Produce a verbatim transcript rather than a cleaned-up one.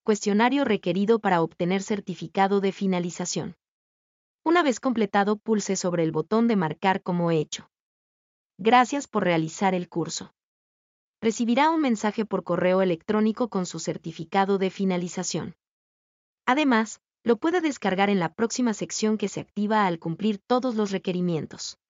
Cuestionario requerido para obtener certificado de finalización. Una vez completado, pulse sobre el botón de marcar como hecho. Gracias por realizar el curso. Recibirá un mensaje por correo electrónico con su certificado de finalización. Además, lo puede descargar en la próxima sección que se activa al cumplir todos los requerimientos.